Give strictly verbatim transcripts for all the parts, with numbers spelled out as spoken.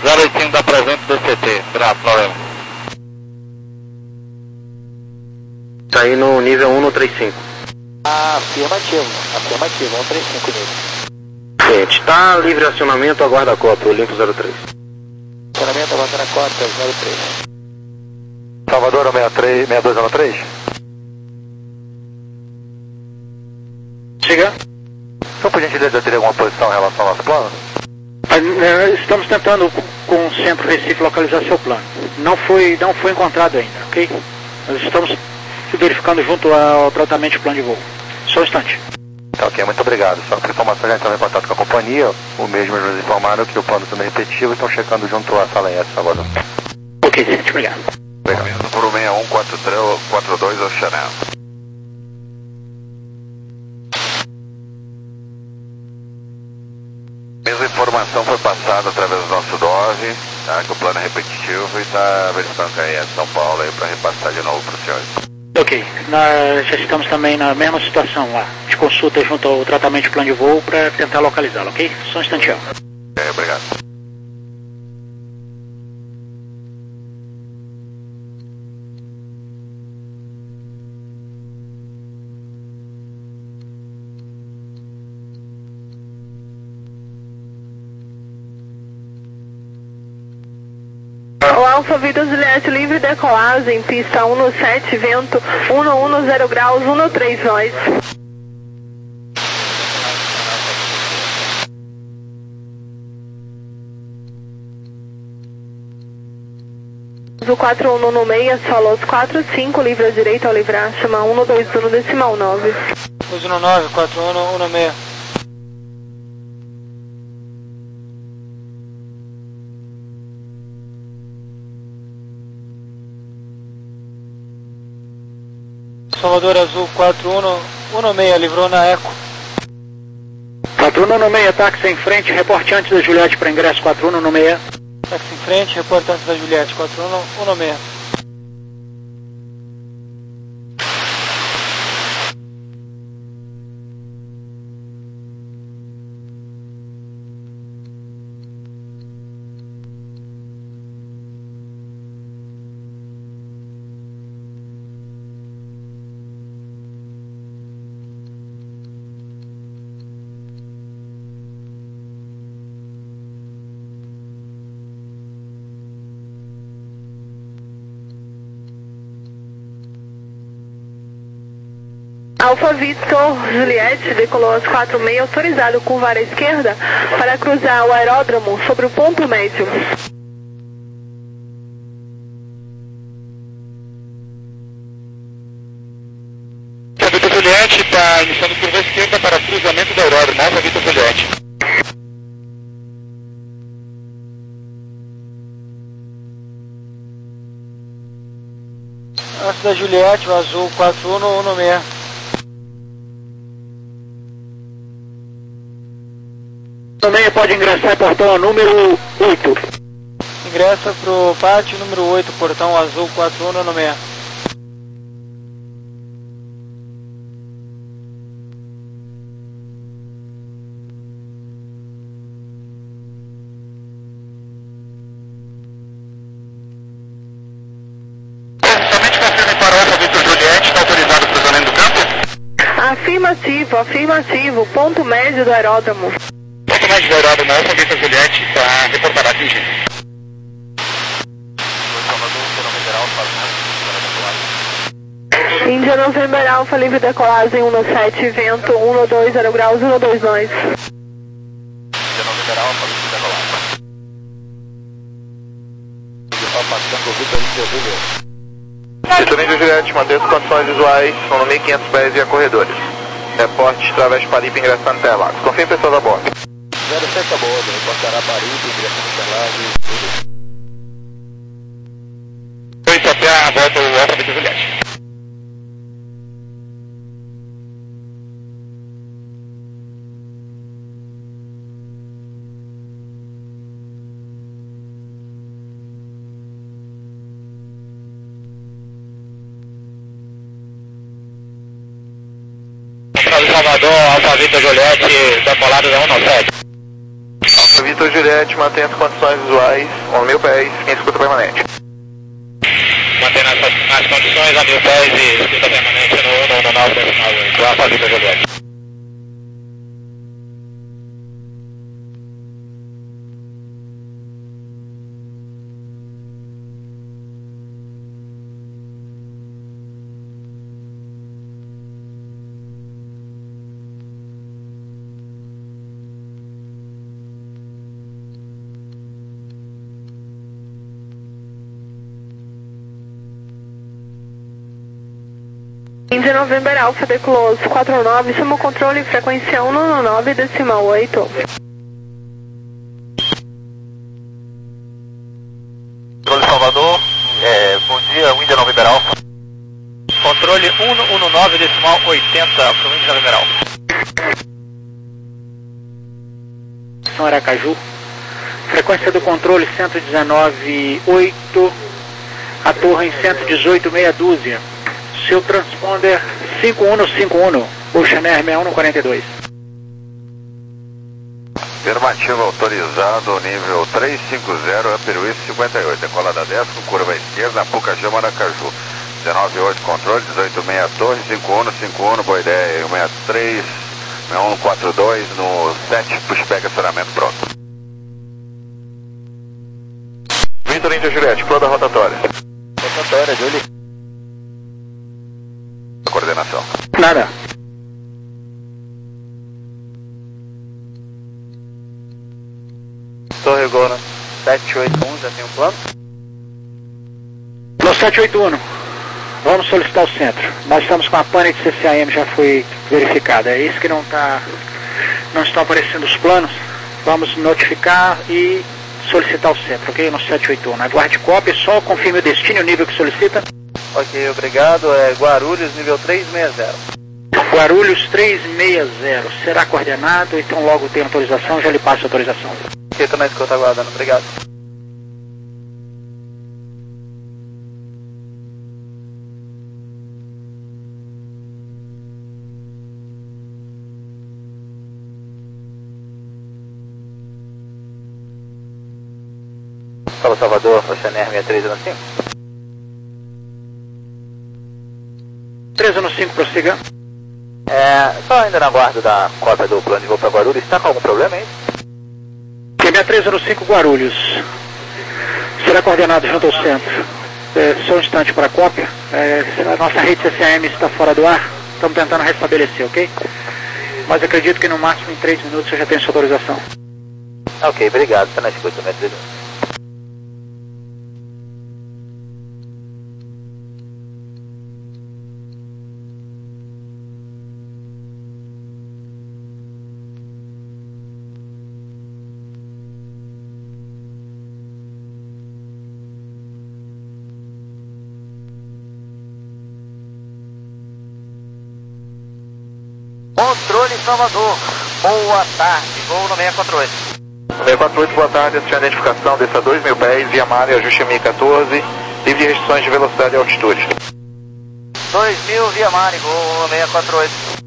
zero oito cinco da presente do C T. Graças, valeu. Tá aí no nível um no trinta e cinco. Afirmativo, afirmativo, cento e trinta e cinco nível. Gente, tá livre acionamento, aguarda a cópia, Olimpo zero três. Acionamento, aguarda a cópia, zero três. Salvador, sessenta e três, sessenta e dois zero três. Chega. Só por gentileza, teria alguma posição em relação ao nosso plano? Estamos tentando com o Centro Recife localizar seu plano. Não foi, não foi encontrado ainda, ok? Nós estamos verificando junto ao tratamento de plano de voo. Só um instante. Tá, ok, muito obrigado. Só para informação, já entramos em contato com a companhia. O mesmo nos informaram que o plano também é repetitivo e estão checando junto à sala S, Salvador. Ok, gente, obrigado. Obrigado. Por sessenta e um quarenta e dois ao Chanel. Mesma informação foi passada através do nosso D O V, tá? Que o plano é repetitivo e está verificando que é São Paulo aí para repassar de novo para os senhores. Ok, nós já estamos também na mesma situação lá, de consulta junto ao tratamento de plano de voo para tentar localizá-lo, ok? Só um instantinho. É, obrigado. O Alfa Vitor Juliette, livre decolagem, pista um no sete, vento um no um no zero graus, um no três nós. O quatro um no meia, solos quatro cinco, livre à direita ao livrar, chama um no dois no decimal nove. dois um nove, quatro um no meia. Salvador Azul quatro um no meia, livrou na Eco. quatro um no meia, táxi em frente, reporte antes da Juliette para ingresso quatro um no meia. Táxi em frente, reporte antes da Juliette, quatro um no meia. Alfa Vitor Juliette decolou às quatro e meia, autorizado curvar à esquerda para cruzar o aeródromo sobre o ponto médio. Alfa Vitor Juliette está iniciando curva à esquerda para cruzamento do aeródromo. Alfa Vitor Juliette. Antes da Juliette, o Azul quatro um no meia. Também pode ingressar portão número oito. Ingressa pro pátio número oito, portão azul quatro um no meia. Somente confirme para o Alfa Vitor Juliette, está autorizado o cruzamento do campo? Afirmativo, afirmativo, ponto médio do aeródromo. Ponto médio do aeródromo, Alfa Vitor Juliette está reportada atingido. Índia November Alfa, livre decolagem um no sete, vento um no dois, zero graus, um no dois nós. Índia November Alfa, livre decolagem. Está passando o Vitor Índia Vitor Índia Juliette, mantém as condições visuais, são no mil e quinhentos pés e a corredores. Reporte Traveste Paripe ingressando Interlagos. Confirme pessoas a bordo. zero sete a bordo, reportará Paripe, ingressando Interlagos. oito até a volta o Alfa Vitor Juliette. Salvador, Alfa Vitor Juliette, decolado da um no sete. Alfa Vitor Vitor Juliette, mantenha as condições visuais, um mil pés, em escuta permanente. Mantendo as, as condições a mil pés e escuta permanente no um um nove decimal oito. Alfa Vitor Juliette. quinze de novembro, Alfa Declos quatro nove, chama o controle frequência um um nove decimal oito. Controle Salvador, é, bom dia, Índia Novembro Alfa. Controle um um nove decimal oitenta para o Índia Novembro Alfa. São Aracaju. Frequência do controle cento e dezenove ponto oito, a torre em cento e dezoito, meia dúzia. Seu transponder cinco um cinco um, Ocean Air sessenta e um quarenta e dois. Afirmativo autorizado, nível trezentos e cinquenta, Upper West cinquenta e oito, decolada dez com curva à esquerda, Pucajá, Maracaju. dezenove oito controle, dezoito seis torre, cinco um cinco um, boa ideia, sessenta e três, sessenta e um quarenta e dois, no sete, pushback, acionamento pronto. Vitor Índia Juliette, plano rotatória. Rotatória, Júlio. Coordenação. Nada. Torre agora sete oito um, já tem um plano? No sete oito um, vamos solicitar o centro. Nós estamos com a pane de C C A M, já foi verificada. É isso que não está, não estão aparecendo os planos. Vamos notificar e solicitar o centro, ok? No sete oito um. Aguarde cópia, só confirme o destino e o nível que solicita. Ok, obrigado. É Guarulhos, nível trezentos e sessenta. Guarulhos trezentos e sessenta. Será coordenado, então logo tem autorização, já lhe passo a autorização. Ok, estou na escuta aguardando. Obrigado. Fala Salvador, Ocean Air sessenta e três um cinco. três um cinco, prossiga. É, só ainda na guarda da cópia do plano de voo para Guarulhos, está com algum problema aí? Q B A três um cinco, Guarulhos. Será coordenado junto ao centro. É, só um instante para a cópia. É, a nossa rede C C A M está fora do ar. Estamos tentando restabelecer, ok? Mas acredito que no máximo em três minutos eu já tenho sua autorização. Ok, obrigado. Está na escuta, médio. Controle Salvador, boa tarde, voo no seiscentos e quarenta e oito. seiscentos e quarenta e oito, boa tarde, assistir a identificação, desça dois mil pés, via mar e ajuste M I quatorze, livre de restrições de velocidade e altitude. dois mil via mar, voo no seiscentos e quarenta e oito.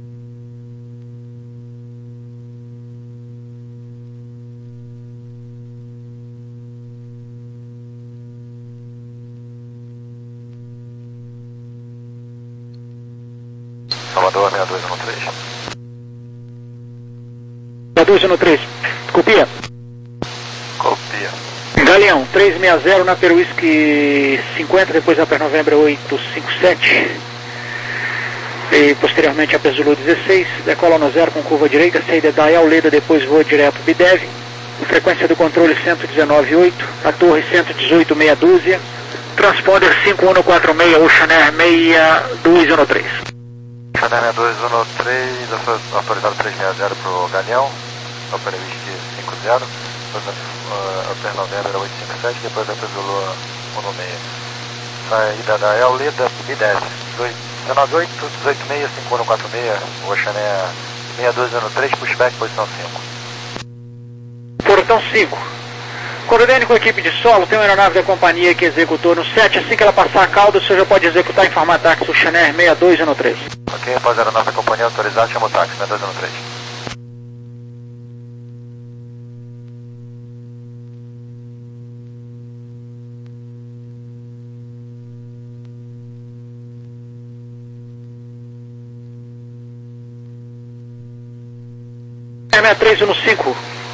Salvador, sessenta e dois um três. sessenta e dois um três, copia. Copia. Galeão, trezentos e sessenta na Peruísque cinquenta, depois da Upper November oitocentos e cinquenta e sete. E posteriormente a Zulu dezesseis, decola no zero com curva direita, saída da Auleda, depois voa direto Bidev. Frequência do controle cento e dezenove ponto oito, a torre cento e dezoito, meia dúzia. Transponder cinco um quatro seis, Ocean Air sessenta e dois um três. Ocean Air sessenta e dois um três, autorizado trezentos e sessenta para o Galeão, Upper Whisky cinquenta, depois uh, Upper November oitocentos e cinquenta e sete, depois Upper Zulu cento e seis. Saída da Auleda, Bidev, dezenove oito, dezoito seis, cinco um quatro seis, Ocean Air sessenta e dois um três, pushback, posição cinco. Portão cinco. Coordene com a equipe de solo, tem uma aeronave da companhia que executou no sete, assim que ela passar a cauda, o senhor já pode executar em formato táxi o Ocean Air sessenta e dois um três. Ok, após a aeronave da companhia autorizada, chama o táxi, sessenta e dois um três. sessenta e três no cinco.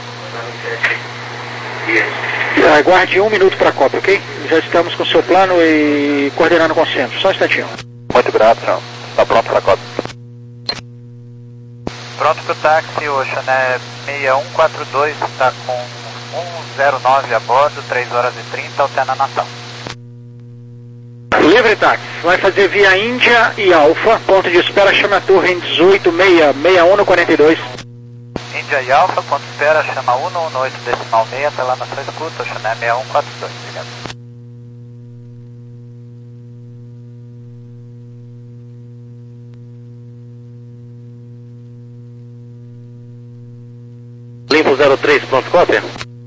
Aguarde um minuto para a Copa, ok? Já estamos com o seu plano e coordenando com o centro. Só um instantinho. Muito obrigado, senhor. Está pronto para a Copa. Pronto para o táxi, o Chané seis um quatro dois está com um zero nove a bordo, três horas e trinta, altera nação. Livre táxi, vai fazer via Índia e Alfa, ponto de espera, chama a torre em dezoito seis seis um no quarenta e dois. Índia e Alfa, ponto de espera, chama um um oito decimal seis, está lá na sua escuta, o Chané seis um quatro dois, obrigado. Limpo zero três, pronto, cópia?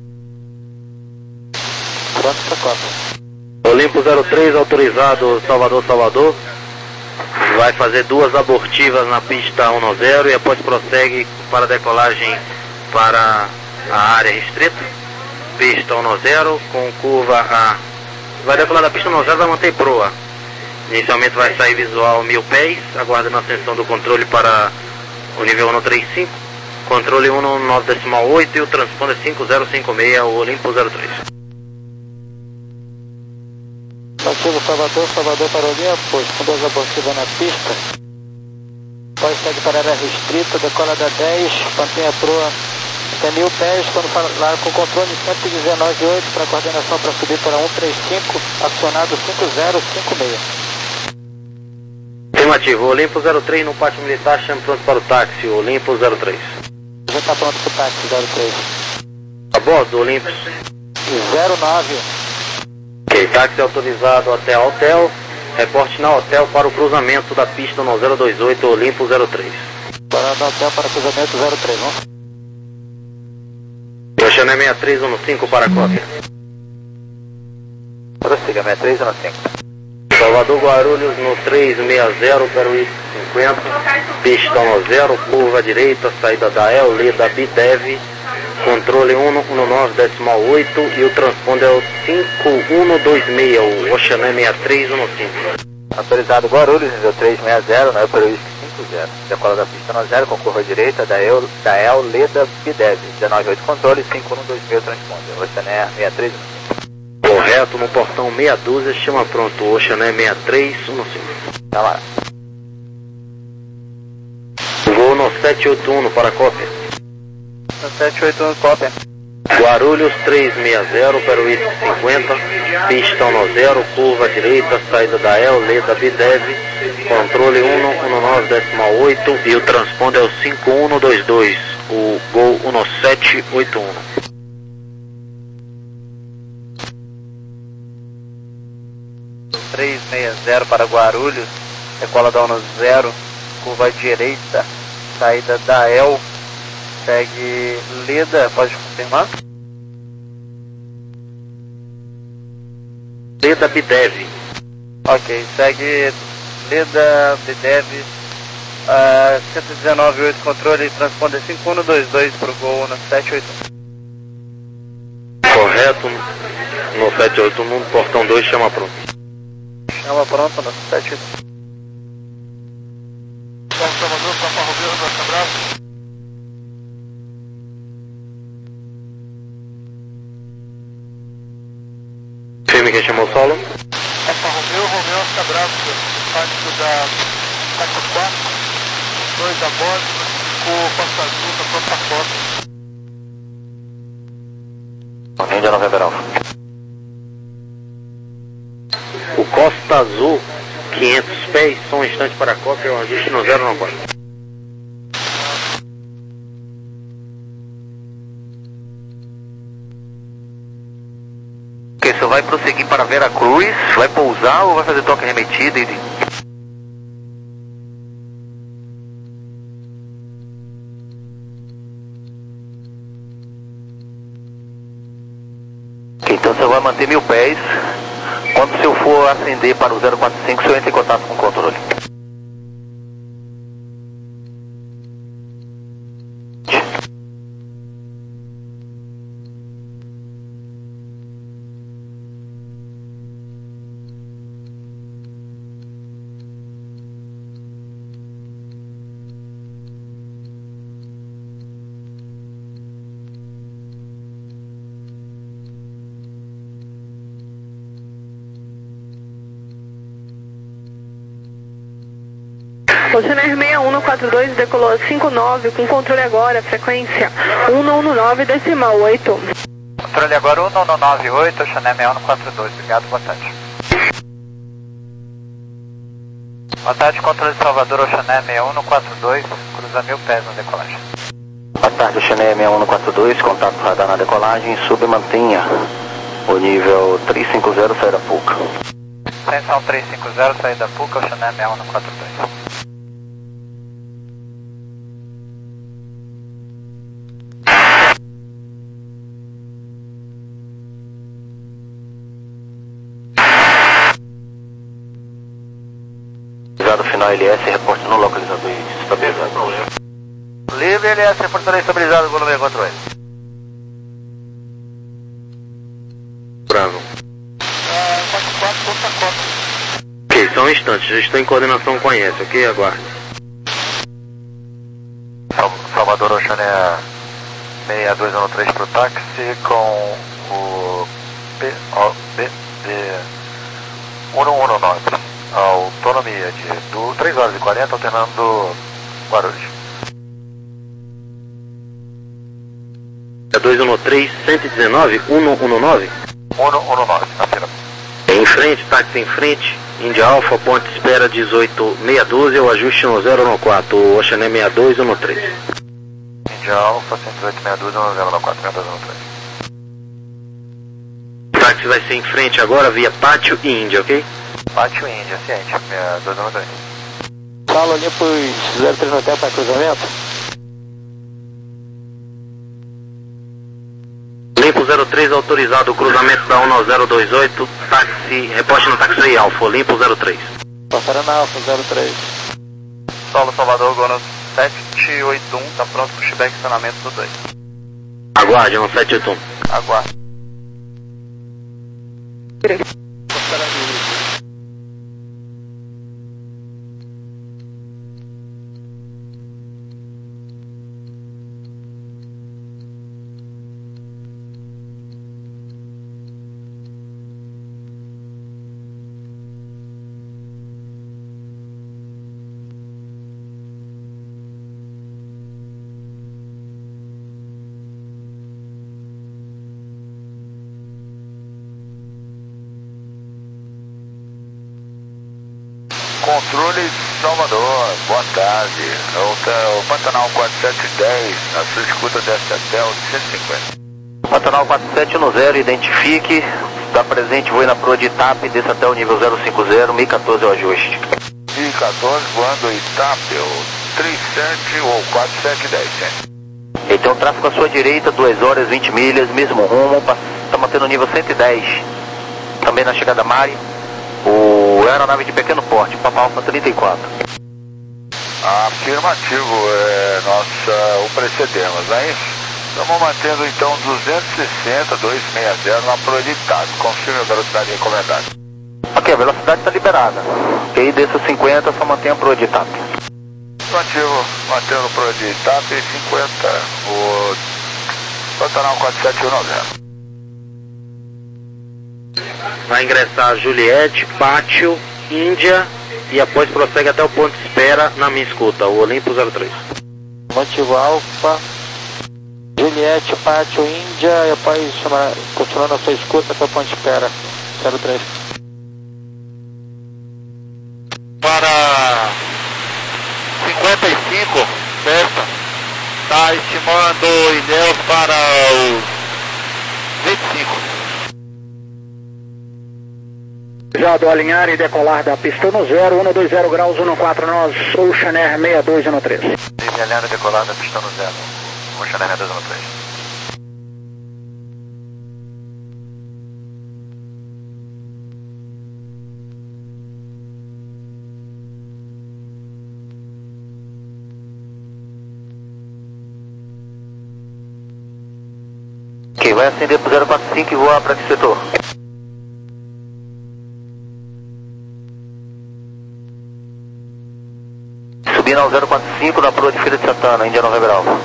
Pronto para Copa. Olimpo zero três, autorizado Salvador, Salvador. Vai fazer duas abortivas na pista um zero e após prossegue para decolagem para a área restrita. Pista um zero com curva A. Vai decolar da pista um zero, vai manter proa. Inicialmente vai sair visual mil pés, aguardando a ascensão do controle para o nível um três cinco. Controle um nove decimal oito e o transponder cinco zero cinco seis, o Olimpo zero três. Ativo Salvador, Salvador para o linha oposto, com duas abortivas na pista. Pode segue para a área restrita, decola da dez, mantenha a proa até mil pés, quando falar com o controle cento e dezenove ponto oito para coordenação para subir para um três cinco, acionado cinco zero cinco seis. Afirmativo, Olimpo zero três no pátio militar, chame pronto para o táxi, Olimpo zero três. Já está pronto para o táxi, zero três. A bordo, Olimpo. zero nove. Ok, táxi autorizado até a hotel. Reporte na hotel para o cruzamento da pista no zero dois oito, Olimpo zero três. Para o hotel para cruzamento zero três, vamos? Oceané seis três um cinco para a cópia. Prossiga, seis três um cinco. Salvador Guarulhos no três seis zero, Peruíbe cinquenta, pista um zero, curva direita, saída da E L, lida Bidev, controle um nove decimal oito e o transponder é o cinco um dois seis, o Oceané seis três um cinco. Autorizado Guarulhos, nível três seis zero, na Peruíbe cinco zero. Decola da pista um zero com curva direita da E L, da E L, lida Bidev, dezenove oito controle, cinco um dois seis transponder, Oceané seis três um cinco. Correto, no portão meia dúzia, chama pronto, Oceané seis três um cinco. Tá lá. Voo no sete oito um para a cópia. sete oito um, cópia. Guarulhos três seis zero, Peruíbe cinquenta, pista um zero, curva direita, saída da E L, leda Bidev, controle um nove decimal oito e o transponder é o cinco um dois dois, o Gol um sete oito um. três seis zero para Guarulhos, decola da um zero, curva direita, saída da E L, segue Leda, pode confirmar? Leda Bidev. Ok, segue Leda Bidev, uh, cento e dezenove ponto oito controle, transponder cinco um dois dois para o Gol um sete oito um. Correto, no sete oito um, portão dois, chama pronto. Chama pronto no sete oito um. Salvador, Papa Romeu, nosso abraço. Firme quem chamou o solo. Papa Romeu, Romeu, nosso abraço. Tático da Tático quatro, dois a bordo, com Costa Azul, da própria Costa. Índia November Alfa. O Costa Azul, quinhentos pés, só um instante para a cópia, um ajuste no zero nove quatro. Ok, você vai prosseguir para Vera Cruz, vai pousar ou vai fazer toque remetido? E... Ok, então você vai manter mil pés. Quando o senhor for ascender para o zero quatro cinco, o senhor entra em contato com o controle. Alfa, Channel seis um um quatro dois, decolou cinco nove, com controle agora, frequência um um nove decimal oito. Controle agora um um nove oito, Channel seis um quatro dois, obrigado, boa tarde. Boa tarde, controle de Salvador, Oceané seis um quatro dois, cruza mil pés na decolagem. Boa tarde, Oceané seis um quatro dois, contato radar na decolagem, sub e mantenha o nível trezentos e cinquenta, saída da Puca. Ascensão trezentos e cinquenta, saída da Puca, Oceané seis um quatro dois. Final L S, reporte no localizador estabilizado. Livre L S, reportador estabilizado, volume quatro oito. Bravo. É, quatro quatro, ponta quatro. Ok, só um instante, já estou em coordenação com a I S, ok? Aguarde. Salvador Oceané seis dois um três para o táxi com o P O B D um um nove. Autonomia de do, três horas e quarenta, alternando Guarulhos. dois um três, cento e dezenove, um um nove? um um nove, na fila. Em frente, táxi em frente, Índia Alfa, ponte espera dezoito seis um dois, o ajuste no zero um quatro, Oceané seis dois um três. Índia Alfa, cento e oito seis dois, zero um quatro, seis dois um três. O táxi vai ser em frente agora via Pátio e Índia, ok? Pátio Índia, ciente, seis dois um três. Paulo, Olympus zero três no tempo para cruzamento. Olympus zero três autorizado, cruzamento da um zero dois oito, táxi, reposte no táxi Alfa, Olympus zero três. Passará na Alfa zero três. Solo Salvador, Gono sete oito um, está pronto para o feedback estacionamento do dois. Aguarde, no sete oito um. Aguarde. Controle Salvador, boa tarde. O, o Pantanal quatro sete um zero, na sua escuta desta até o cento e cinquenta. Pantanal quatro sete um zero, identifique, está presente, voe na proa de Itap, desça até o nível zero cinquenta, mil e quatorze é o ajuste. mil e quatorze, voando Itap, o trinta e sete ou quatro sete um zero, gente. Ele tem um tráfego à sua direita, duas horas, vinte milhas, mesmo rumo, está mantendo o nível cento e dez, também na chegada Mari. O aeronave de pequeno porte, Papa Alfa trinta e quatro. Afirmativo, é nossa, o precedemos, não é isso? Estamos mantendo então duzentos e sessenta, duzentos e sessenta na proa de Itap. Confirme a velocidade recomendada. Ok, a velocidade está liberada. Ok, desça cinquenta, só mantém a proa de Itap. Afirmativo, mantendo a proa de Itap e cinquenta, o Pantanal quatro sete um zero. Vai ingressar Juliette, Pátio, Índia e após prossegue até o ponto de espera na minha escuta, o Olympus zero três. Motivo Alfa, Juliette, Pátio, Índia e após chamar, continuando a sua escuta até o ponto de espera, zero três. Para cinquenta e cinco, certo? Está estimando Ilhéus para os vinte e cinco. Já do alinhar e decolar da pista no zero, um dois zero graus, um quatro nove, Oceaner seis dois um três. Livre alinhada decolada, pista no zero. Oceané seis dois um três. Ok, vai acender para o zero quatro cinco e voar para que setor? Subindo ao zero quatro cinco na proa de Feira de Santana, Índia November Alfa.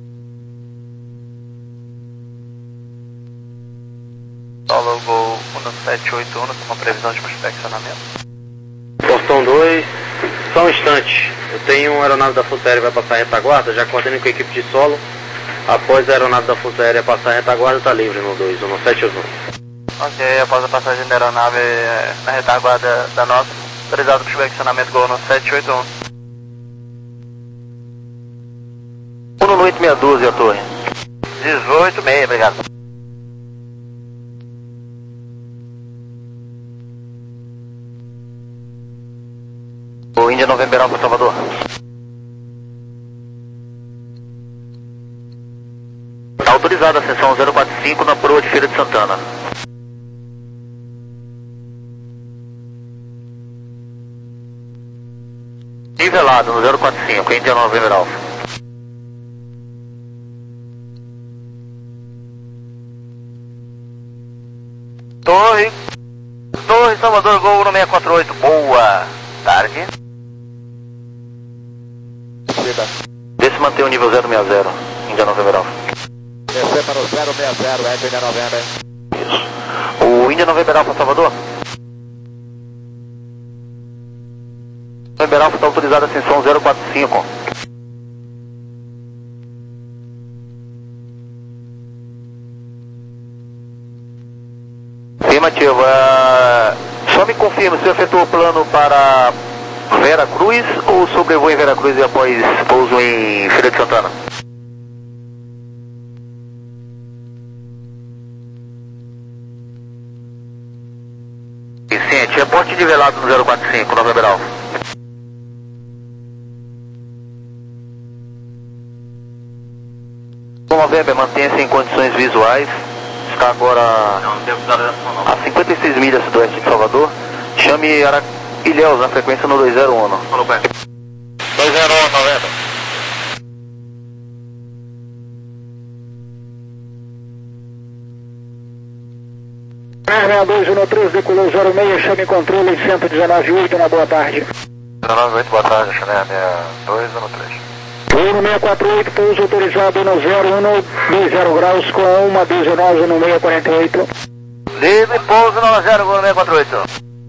Solo Gol um sete oito um, com previsão de inspecionamento. Portão dois, só um instante. Eu tenho uma aeronave da Força Aérea que vai passar a retaguarda, já coordeno com a equipe de solo. Após a aeronave da Força Aérea passar a retaguarda, está livre no dois, no sete oito um. Ok, após a passagem da aeronave na retaguarda da nossa, autorizado para o inspecionamento Gol no sete oito um. um no oito seis doze, a torre. dezoito seis, obrigado. O Índia November Alfa, Salvador. Autorizada a ascensão zero quatro cinco na proa de Feira de Santana. Nivelado no zero quatro cinco, Índia November Alfa. Torre, Torre Salvador, Gol um seis quatro oito, boa tarde. Vê se mantém o nível zero seis zero, Índia November Alfa. Descer para o zero seis zero, é Índia November. Isso. O Índia November Alfa, Salvador. November Alfa está autorizado a ascensão zero quatro cinco. Afirmativo. Uh, só me confirma se efetuou o plano para Vera Cruz ou sobrevoo em Vera Cruz e após pouso em Feira de Santana? Vicente, reporte nivelado no zero quatro cinco, November Alfa. O November mantenha-se em condições visuais. Está agora a cinquenta e seis milhas sudoeste de Salvador. Chame Ara... Ilhéus na frequência no dois zero um. Falou bem. dois zero um, November. seis dois um três, decolou zero seis, chame controle cento e dezenove oito, uma boa tarde. dezenove oito, boa tarde, chame sessenta e dois um três. um seis quatro oito, pouso autorizado no zero um dois zero graus com uma dezenove no seis quatro oito. Livre, pouso no zero um seis quatro oito.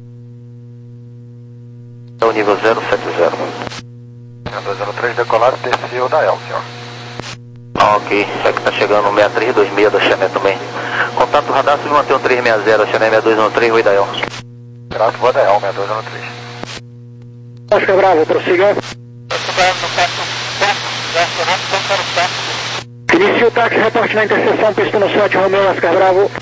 É o nível zero sete zero. dois zero três, decolado, desceu da Elcio. Ah, ok, é que está chegando o seis três dois seis da Xané também. Contato radar, se manter o três seis zero, Xané seis dois um três, Rui Dael. Graças, Rui Dael, seis dois um três. Oscar Bravo, prossiga. Inicia o táxi, reporte na interseção, pista no sete, Romeu, Oscar Bravo.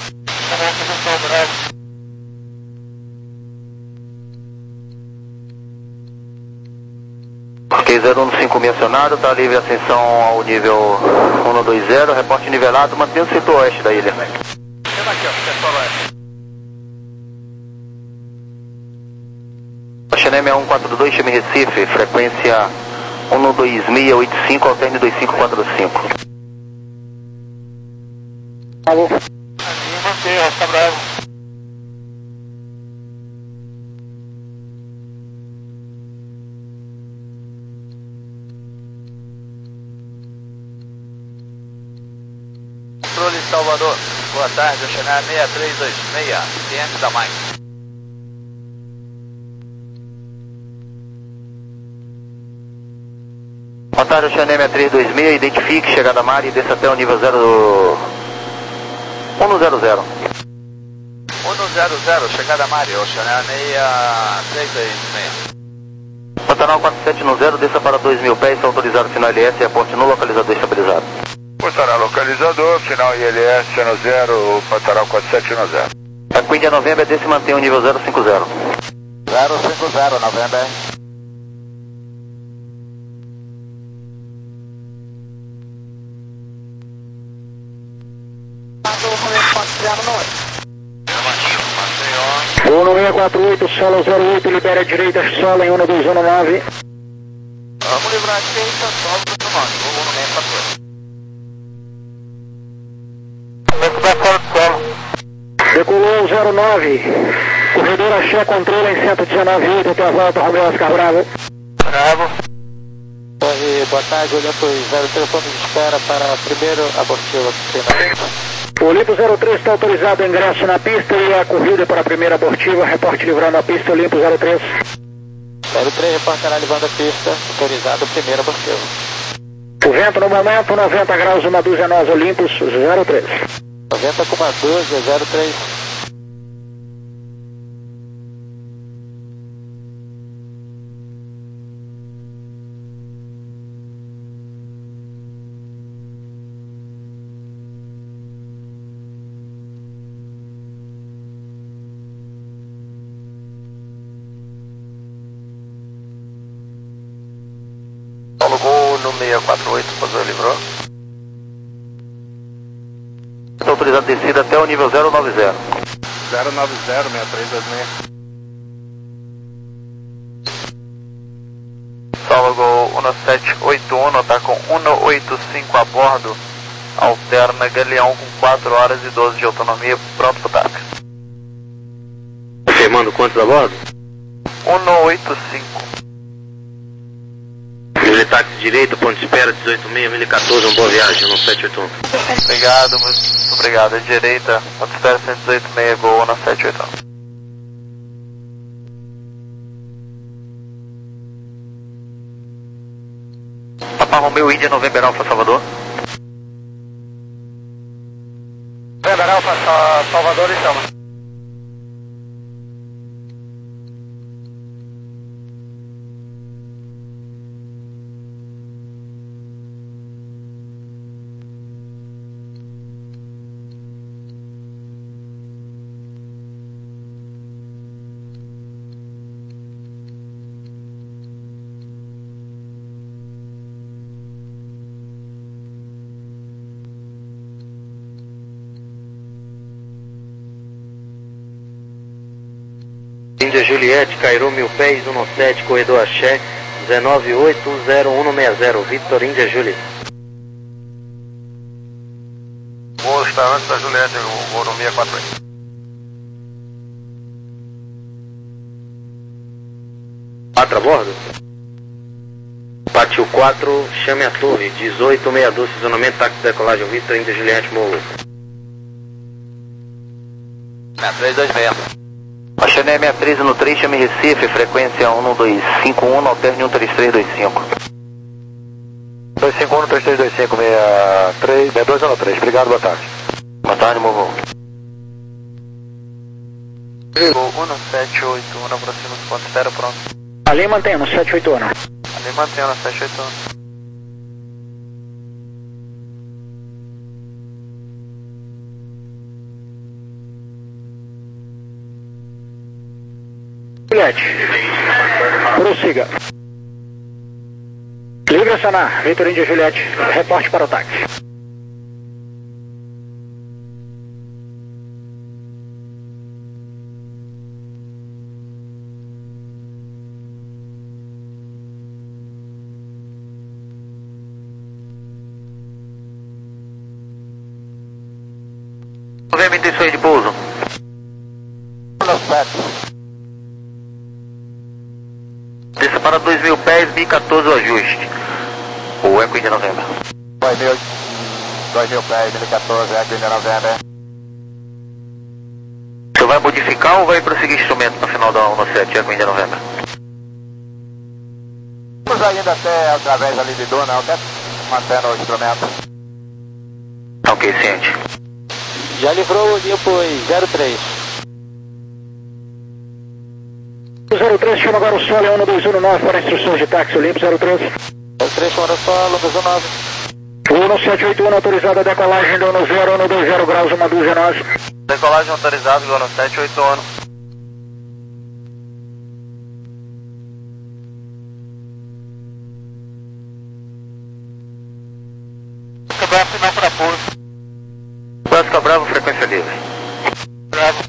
Ok, zero um cinco mencionado, está livre a ascensão ao nível um dois zero, reporte nivelado, mantém o setor oeste da ilha. Xané seis um quatro dois, chame Recife, frequência um dois seis oito cinco, alterne dois cinco quatro cinco. Alô? Mantém, Oscar Bravo. Controle Salvador, boa tarde, Oceanar seis três dois seis, T M da Mike. Boa tarde, Oceanar seis três dois seis, identifique, chegada a mar e desça até o nível zero um zero zero. um zero zero, chegada a Mari, Oceanar seis três dois seis. Pantanal quatro sete no zero, desça para dois mil pés, autorizado final I L S e aporte no localizador estabilizado. Pantanal localizador, final I L S no zero, Pantanal quatro sete no zero. A Quindia November desce e mantém o nível zero cinco zero. zero cinco zero, November. um seis quatro oito, solo zero oito, libera a direita, solo em um dois um nove. Vamos livrar a direita, solo do nove, um seis quatro oito. Vai fora do solo. Decolou zero nove, corredor Axé, controle em cento e dezenove oito, até a volta, Romeu Oscar Bravo. Bravo. Torre, boa tarde, olhando para o zero, telefone de espera para primeiro abortivo aqui. Olimpo zero três está autorizado o ingresso na pista e a corrida para a primeira abortiva. Reporte livrando a pista, Olimpo zero três. zero três reportará livrando a pista, autorizado o primeiro abortivo. O vento no momento, noventa graus, uma dúzia nós, Olympus zero três. noventa com uma dúzia, zero três. Paulo Gol no seis quatro oito, pousou e livrou. Está autorizado descida até o nível zero nove zero. zero nove zero, seis três dois seis. Salva Gol um sete oito um, está com um oito cinco a bordo. Alterna Galeão com quatro horas e doze de autonomia, pronto para o táxi. Confirmando quantos a bordo? um oito cinco. Livre táxi direito, ponto de espera, dezoito seis, mil e quatorze, uma boa viagem, no sete oito um. Obrigado, muito obrigado. À direita, ponto de espera cento e dezoito seis, Gol um sete oito um. Papa Romeo Índia November Alfa Salvador. November Alfa Salvador, estamos. Índia Juliette, Cairo Mil Pés, um sete, Corredor Axé, um nove oito zero um seis zero, Victor Índia Juliette. Voo está antes da Juliette, o voo no seis quatro oito. quatro a bordo? Pátio quatro, chame a torre, dezoito sessenta e dois, estacionamento, táxi de decolagem, Victor Índia Juliette, Molo. seis três dois seis. Baixanei sessenta e três no três, chame Recife, frequência um dois cinco um, alterne um três três dois cinco. dois cinco um, três três dois cinco, seis três, seis dois um três, obrigado, boa tarde. Boa tarde, Morro. um sete oito um, aproxima do ponto de espera, pronto. Ali mantém no sete oito um. Ali mantém no sete oito um. Juliette, prossiga. Livre acionar, Victor Índia Juliette, reporte para o táxi. Confirma intenções de pouso. Desça para dois mil pés, mil e quatorze o ajuste. O Eco Índia November. dois mil, dois mil pés, mil e quatorze, Eco Índia November. Você vai modificar ou vai prosseguir instrumento no final da um sete, Eco Índia November? Vamos ainda até através ali de Duna, até mantendo o instrumento. Ok, ciente. Já livrou o Olimpo zero três. zero três, chama agora o Solo, um dois um nove para instruções de táxi, Olimpo zero três. zero três, chama o Solo, dois um nove. um sete oito um, autorizada a decolagem do um zero um dois zero graus, uma dúzia nós. Decolagem autorizada, um sete oito um. Bravo, sinal para pouso. Bravo, Bravo, frequência livre. Bravo.